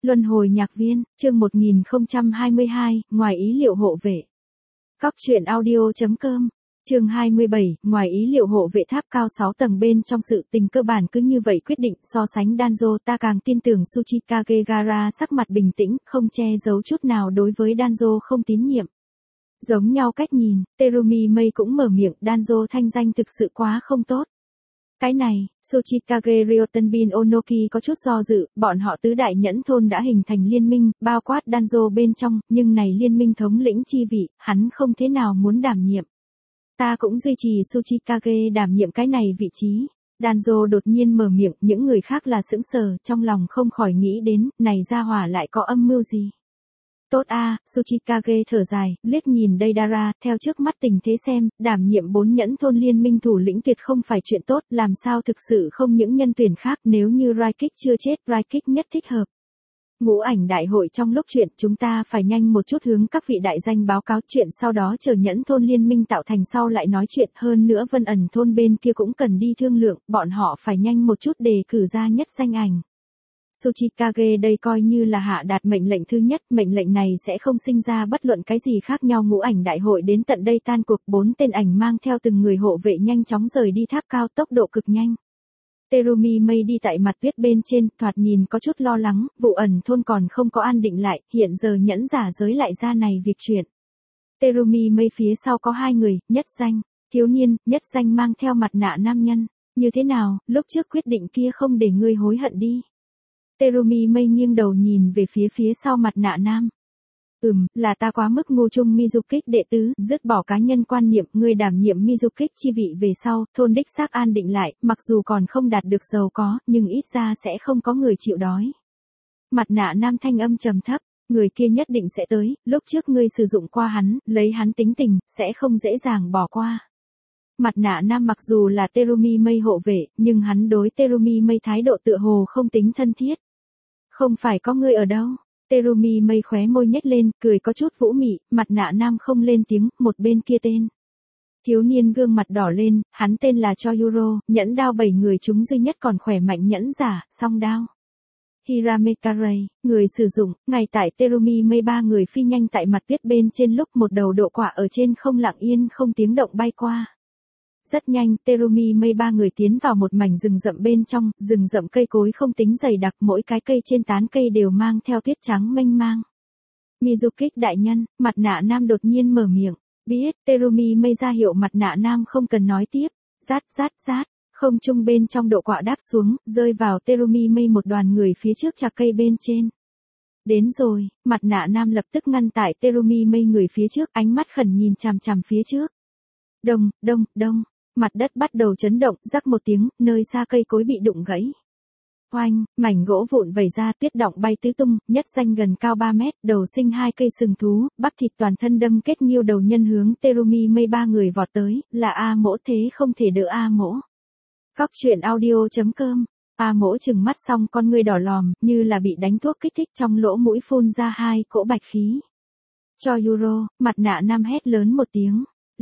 Luân hồi nhạc viên, chương 1022, ngoài ý liệu hộ vệ. Cóc truyện audio.com, chương 27, ngoài ý liệu hộ vệ tháp cao 6 tầng bên trong sự tình cơ bản cứ như vậy quyết định so sánh Danzo ta càng tin tưởng Tsuchikage Gaara sắc mặt bình tĩnh, không che giấu chút nào đối với Danzo không tín nhiệm. Giống nhau cách nhìn, Terumi Mei cũng mở miệng Danzo thanh danh thực sự quá không tốt. Cái này, Tsuchikage Ryotenbin Onoki có chút do dự, bọn họ tứ đại nhẫn thôn đã hình thành liên minh, bao quát Danzo bên trong, nhưng này liên minh thống lĩnh chi vị, hắn không thế nào muốn đảm nhiệm. Ta cũng duy trì Tsuchikage đảm nhiệm cái này vị trí. Danzo đột nhiên mở miệng, những người khác là sững sờ, trong lòng không khỏi nghĩ đến, này gia hỏa lại có âm mưu gì. Tốt a, Tsuchikage thở dài, liếc nhìn Deidara, theo trước mắt tình thế xem, đảm nhiệm 4 nhẫn thôn liên minh thủ lĩnh tuyệt không phải chuyện tốt, làm sao thực sự không những nhân tuyển khác, nếu như Raikik chưa chết, Raikik nhất thích hợp. Ngũ ảnh đại hội trong lúc chuyện, chúng ta phải nhanh một chút hướng các vị đại danh báo cáo chuyện, sau đó chờ nhẫn thôn liên minh tạo thành sau lại nói chuyện, hơn nữa Vân Ẩn thôn bên kia cũng cần đi thương lượng, bọn họ phải nhanh một chút đề cử ra nhất danh ảnh. Tsuchikage đây coi như là hạ đạt mệnh lệnh thứ nhất, mệnh lệnh này sẽ không sinh ra bất luận cái gì khác nhau. Ngũ ảnh đại hội đến tận đây tan cuộc, 4 tên ảnh mang theo từng người hộ vệ nhanh chóng rời đi tháp cao, tốc độ cực nhanh. Terumi Mei đi tại mặt tuyết bên trên, thoạt nhìn có chút lo lắng, vụ ẩn thôn còn không có an định lại, hiện giờ nhẫn giả giới lại ra này việc chuyện. Terumi Mei phía sau có 2 người, nhất danh, thiếu niên, nhất danh mang theo mặt nạ nam nhân. Như thế nào, lúc trước quyết định kia không để ngươi hối hận đi. Terumi Mei nghiêng đầu nhìn về phía sau mặt nạ nam. Là ta quá mức ngu chung Mizukik đệ tứ, dứt bỏ cá nhân quan niệm, ngươi đảm nhiệm Mizukik chi vị về sau, thôn đích xác an định lại, mặc dù còn không đạt được giàu có, nhưng ít ra sẽ không có người chịu đói. Mặt nạ nam thanh âm trầm thấp, người kia nhất định sẽ tới, lúc trước ngươi sử dụng qua hắn, lấy hắn tính tình, sẽ không dễ dàng bỏ qua. Mặt nạ nam mặc dù là Terumi Mei hộ vệ, nhưng hắn đối Terumi Mei thái độ tựa hồ không tính thân thiết. Không phải có ngươi ở đâu. Terumi Mei khóe môi nhếch lên, cười có chút vũ mị, mặt nạ nam không lên tiếng, một bên kia tên. Thiếu niên gương mặt đỏ lên, hắn tên là Choyuro, nhẫn đao 7 người chúng duy nhất còn khỏe mạnh nhẫn giả, song đao. Hirame Karei, người sử dụng, ngay tại Terumi Mei 3 người phi nhanh tại mặt tuyết bên trên lúc một đầu độ quả ở trên không lặng yên không tiếng động bay qua. Rất nhanh, Terumi Mei 3 người tiến vào một mảnh rừng rậm bên trong, rừng rậm cây cối không tính dày đặc, mỗi cái cây trên tán cây đều mang theo tuyết trắng mênh mang. Mizukik đại nhân, mặt nạ nam đột nhiên mở miệng, biết, Terumi Mei ra hiệu mặt nạ nam không cần nói tiếp, rát, không trung bên trong độ quạ đáp xuống, rơi vào Terumi Mei một đoàn người phía trước chạc cây bên trên. Đến rồi, mặt nạ nam lập tức ngăn tại Terumi Mei người phía trước, ánh mắt khẩn nhìn chằm chằm phía trước. Đông. Mặt đất bắt đầu chấn động, rắc một tiếng, nơi xa cây cối bị đụng gãy. Oanh, mảnh gỗ vụn vẩy ra, tuyết động bay tứ tung, nhất danh gần cao 3 mét, đầu sinh 2 cây sừng thú, bắp thịt toàn thân đâm kết nghiêu đầu nhân hướng Terumi Mei 3 người vọt tới, là A Mỗ thế không thể đỡ A Mỗ. Cóc truyện audio.com, A Mỗ trừng mắt xong con ngươi đỏ lòm, như là bị đánh thuốc kích thích trong lỗ mũi phun ra 2 cỗ bạch khí. Choyuro, mặt nạ nam hét lớn một tiếng.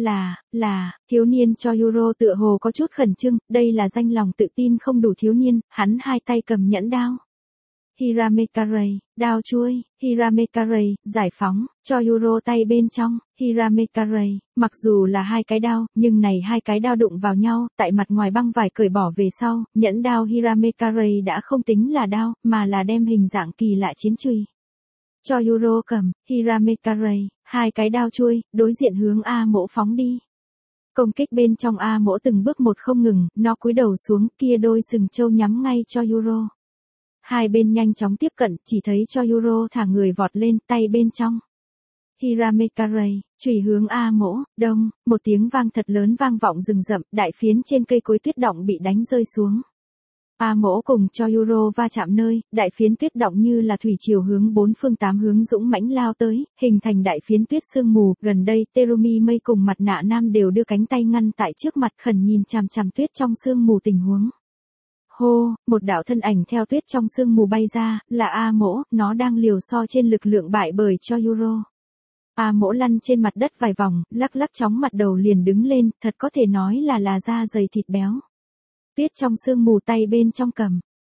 Là, thiếu niên Choyuro tựa hồ có chút khẩn trương, đây là danh lòng tự tin không đủ thiếu niên, hắn 2 tay cầm nhẫn đao. Hirame Karei, đao chuôi, Hirame Karei, giải phóng, Choyuro tay bên trong, Hirame Karei, mặc dù là 2 cái đao, nhưng này 2 cái đao đụng vào nhau, tại mặt ngoài băng vải cởi bỏ về sau, nhẫn đao Hirame Karei đã không tính là đao, mà là đem hình dạng kỳ lạ chiến chùy. Choyuro cầm, Hirame Karei, 2 cái đao chuôi, đối diện hướng A Mỗ phóng đi. Công kích bên trong A Mỗ từng bước một không ngừng, nó cúi đầu xuống, kia đôi sừng trâu nhắm ngay Choyuro. 2 bên nhanh chóng tiếp cận, chỉ thấy Choyuro thả người vọt lên, tay bên trong. Hirame Karei, chùy hướng A Mỗ, đông, một tiếng vang thật lớn vang vọng rừng rậm, đại phiến trên cây cối tuyết động bị đánh rơi xuống. A Mỗ cùng Choyuro va chạm nơi, đại phiến tuyết động như là thủy triều hướng 4 phương 8 hướng dũng mãnh lao tới, hình thành đại phiến tuyết sương mù. Gần đây Terumi Mei cùng mặt nạ nam đều đưa cánh tay ngăn tại trước mặt khẩn nhìn chằm chằm tuyết trong sương mù tình huống. Hô, một đạo thân ảnh theo tuyết trong sương mù bay ra, là A Mỗ, nó đang liều so trên lực lượng bại bởi Choyuro. A Mỗ lăn trên mặt đất vài vòng, lắc chóng mặt đầu liền đứng lên, thật có thể nói là da dày thịt béo. Tuyết trong sương mù tay bên trong cầm,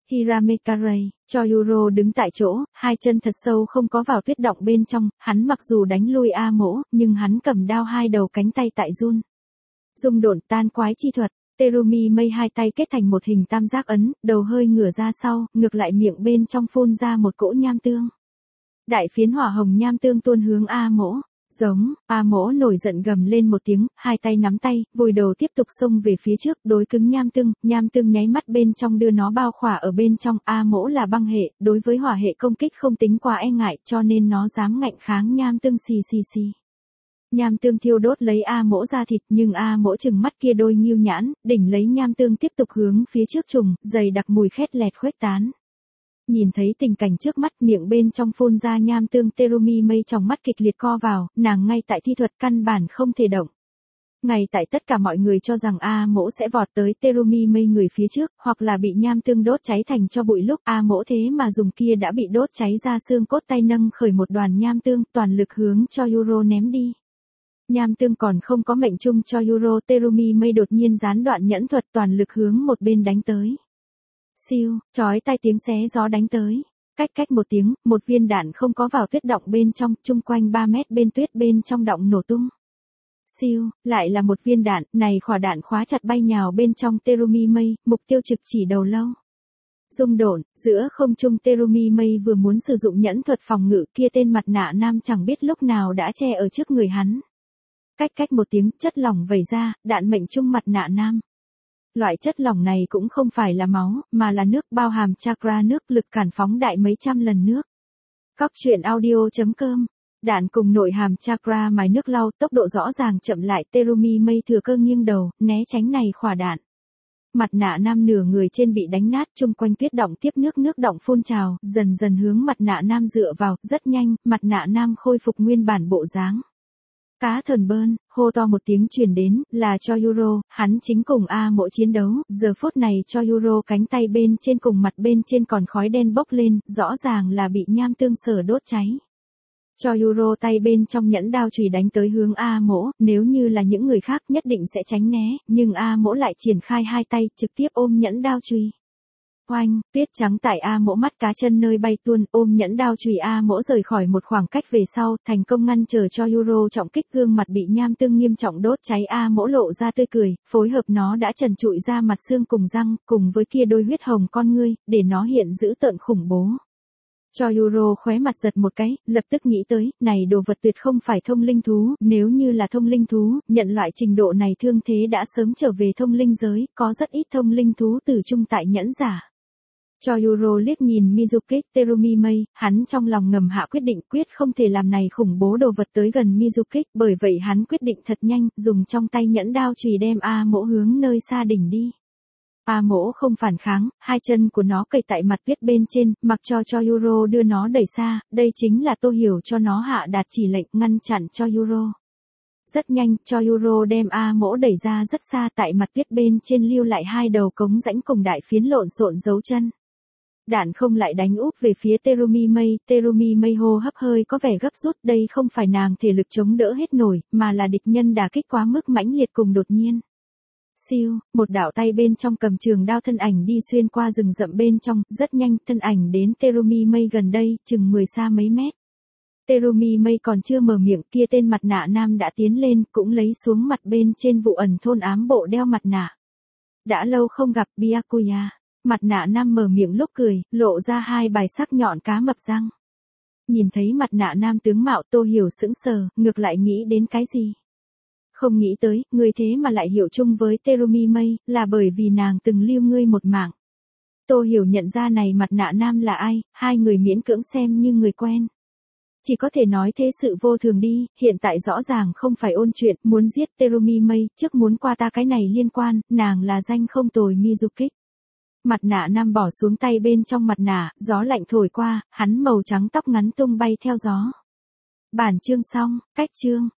Hiramekaray, cho Yuro đứng tại chỗ, hai chân thật sâu không có vào tuyết động bên trong, hắn mặc dù đánh lui A Mỗ, nhưng hắn cầm đao hai đầu cánh tay tại run. Dung độn tan quái chi thuật, Terumi mây hai tay kết thành một hình tam giác ấn, đầu hơi ngửa ra sau, ngược lại miệng bên trong phun ra một cỗ nham tương. Đại phiến hỏa hồng nham tương tuôn hướng A Mỗ. Giống, A Mỗ nổi giận gầm lên một tiếng, hai tay nắm tay, vùi đầu tiếp tục xông về phía trước, đối cứng nham tương nháy mắt bên trong đưa nó bao khỏa ở bên trong. A Mỗ là băng hệ, đối với hỏa hệ công kích không tính quá e ngại, cho nên nó dám ngạnh kháng nham tương xì xì xì. Nham tương thiêu đốt lấy A Mỗ ra thịt, nhưng A Mỗ chừng mắt kia đôi nghiêu nhãn, đỉnh lấy nham tương tiếp tục hướng phía trước trùng, dày đặc mùi khét lẹt khuếch tán. Nhìn thấy tình cảnh trước mắt, miệng bên trong phun ra nham tương, Terumi mây trong mắt kịch liệt co vào, nàng ngay tại thi thuật căn bản không thể động. Ngay tại tất cả mọi người cho rằng A Mỗ sẽ vọt tới Terumi mây người phía trước, hoặc là bị nham tương đốt cháy thành cho bụi lúc A Mỗ thế mà dùng kia đã bị đốt cháy ra xương cốt tay nâng khởi một đoàn nham tương, toàn lực hướng cho Yuro ném đi. Nham tương còn không có mệnh chung cho Yuro, Terumi mây đột nhiên gián đoạn nhẫn thuật, toàn lực hướng một bên đánh tới. Siêu, chói tai tiếng xé gió đánh tới. Cách một tiếng, một viên đạn không có vào tuyết động bên trong, chung quanh 3 mét bên tuyết bên trong động nổ tung. Siêu, lại là một viên đạn, này khỏa đạn khóa chặt bay nhào bên trong Terumi mây, mục tiêu trực chỉ đầu lâu. Dung độn, giữa không trung Terumi mây vừa muốn sử dụng nhẫn thuật phòng ngự, kia tên mặt nạ nam chẳng biết lúc nào đã che ở trước người hắn. Cách một tiếng, chất lỏng vẩy ra, đạn mệnh trung mặt nạ nam. Loại chất lỏng này cũng không phải là máu, mà là nước, bao hàm chakra nước, lực cản phóng đại mấy trăm lần nước. Cóc truyện audio.com. Đạn cùng nội hàm chakra mài nước lau, tốc độ rõ ràng chậm lại, Terumi mây thừa cơ nghiêng đầu, né tránh này khỏa đạn. Mặt nạ nam nửa người trên bị đánh nát, chung quanh tuyết động tiếp nước động phun trào, dần dần hướng mặt nạ nam dựa vào, rất nhanh, mặt nạ nam khôi phục nguyên bản bộ dáng. Cá thần bơn, hô to một tiếng truyền đến, là cho Yuro, hắn chính cùng A Mỗ chiến đấu, giờ phút này cho Yuro cánh tay bên trên cùng mặt bên trên còn khói đen bốc lên, rõ ràng là bị nham tương sở đốt cháy. Cho Yuro tay bên trong nhẫn đao chùy đánh tới hướng A Mỗ, nếu như là những người khác nhất định sẽ tránh né, nhưng A Mỗ lại triển khai hai tay, trực tiếp ôm nhẫn đao chùy. Oanh, tuyết trắng tại A Mỗ mắt cá chân nơi bay tuôn, ôm nhẫn đao chùy A Mỗ rời khỏi một khoảng cách về sau, thành công ngăn trở cho Yuro trọng kích, gương mặt bị nham tương nghiêm trọng đốt cháy. A Mỗ lộ ra tươi cười, phối hợp nó đã trần trụi ra mặt xương cùng răng, cùng với kia đôi huyết hồng con ngươi, để nó hiện dữ tợn khủng bố. Cho Yuro khóe mặt giật một cái, lập tức nghĩ tới, này đồ vật tuyệt không phải thông linh thú, nếu như là thông linh thú, nhận loại trình độ này thương thế đã sớm trở về thông linh giới, có rất ít thông linh thú tử trung tại nhẫn giả. Cho Yuro liếc nhìn Mizuki, Terumi mây, hắn trong lòng ngầm hạ quyết định, quyết không thể làm này khủng bố đồ vật tới gần Mizuki, bởi vậy hắn quyết định thật nhanh, dùng trong tay nhẫn đao chùy đem A Mỗ hướng nơi xa đỉnh đi. A Mỗ không phản kháng, hai chân của nó cậy tại mặt tuyết bên trên, mặc cho Yuro đưa nó đẩy xa, đây chính là Tô Hiểu cho nó hạ đạt chỉ lệnh ngăn chặn cho Yuro. Rất nhanh, cho Yuro đem A Mỗ đẩy ra rất xa, tại mặt tuyết bên trên lưu lại hai đầu cống rãnh cùng đại phiến lộn xộn dấu chân. Đạn không lại đánh úp về phía Terumi mây hô hấp hơi có vẻ gấp rút, đây không phải nàng thể lực chống đỡ hết nổi, mà là địch nhân đả kích quá mức mãnh liệt cùng đột nhiên. Siêu, một đạo tay bên trong cầm trường đao thân ảnh đi xuyên qua rừng rậm bên trong, rất nhanh, thân ảnh đến Terumi mây gần đây, chừng 10 xa mấy mét. Terumi mây còn chưa mở miệng, kia tên mặt nạ nam đã tiến lên, cũng lấy xuống mặt bên trên vụ ẩn thôn ám bộ đeo mặt nạ. Đã lâu không gặp, Byakuya. Mặt nạ nam mở miệng lúc cười, lộ ra hai bài sắc nhọn cá mập răng. Nhìn thấy mặt nạ nam tướng mạo, Tô Hiểu sững sờ, ngược lại nghĩ đến cái gì? Không nghĩ tới, người thế mà lại hiểu chung với Terumi mây, là bởi vì nàng từng lưu ngươi một mạng. Tô Hiểu nhận ra này mặt nạ nam là ai, hai người miễn cưỡng xem như người quen. Chỉ có thể nói thế sự vô thường đi, hiện tại rõ ràng không phải ôn chuyện, muốn giết Terumi mây, trước muốn qua ta cái này liên quan, nàng là danh không tồi Mizuki. Mặt nạ nam bỏ xuống tay bên trong mặt nạ, gió lạnh thổi qua, hắn màu trắng tóc ngắn tung bay theo gió. Bản chương xong, cách chương.